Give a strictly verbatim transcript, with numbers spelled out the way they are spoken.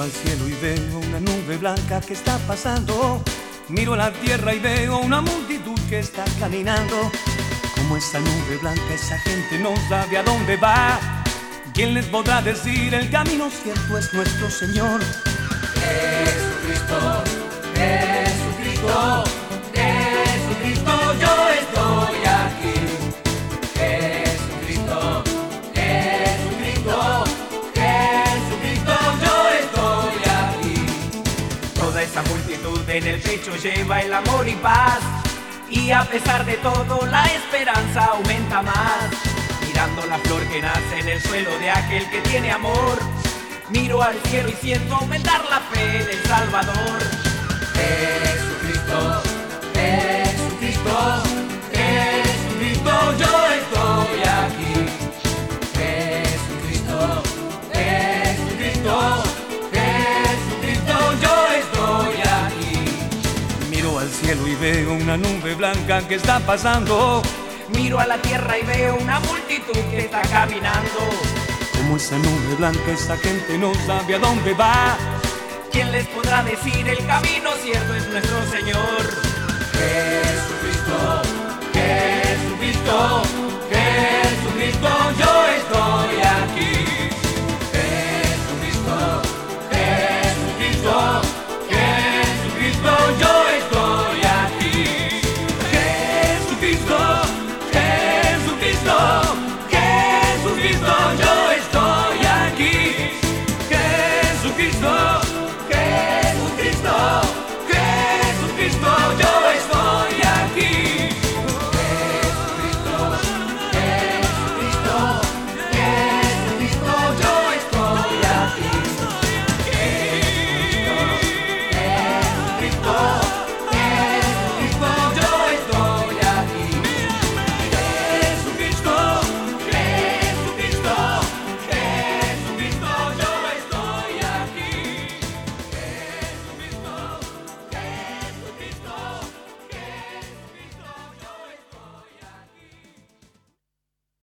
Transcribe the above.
al cielo y veo una nube blanca que está pasando. Miro a la tierra y veo una multitud que está caminando. Como esa nube blanca, esa gente no sabe a dónde va. ¿Quién les podrá decir? El camino cierto es nuestro Señor. Jesucristo, Jesucristo, Jesucristo, yo estoy aquí. Jesucristo, Jesucristo, Jesucristo, yo estoy aquí. Toda esa multitud en el pecho lleva el amor y paz, y a pesar de todo la esperanza aumenta más. Mirando la flor que nace en el suelo de aquel que tiene amor, miro al cielo y siento aumentar la fe del Salvador. Jesucristo, Jesucristo, Jesucristo, yo estoy aquí. Jesucristo, Jesucristo, Jesucristo, yo estoy aquí. Miro al cielo y veo una nube blanca que está pasando. Miro a la tierra y veo una multitud que está caminando. Como esa nube blanca, esa gente no sabe a dónde va. ¿Quién les podrá decir? El camino cierto es nuestro Señor.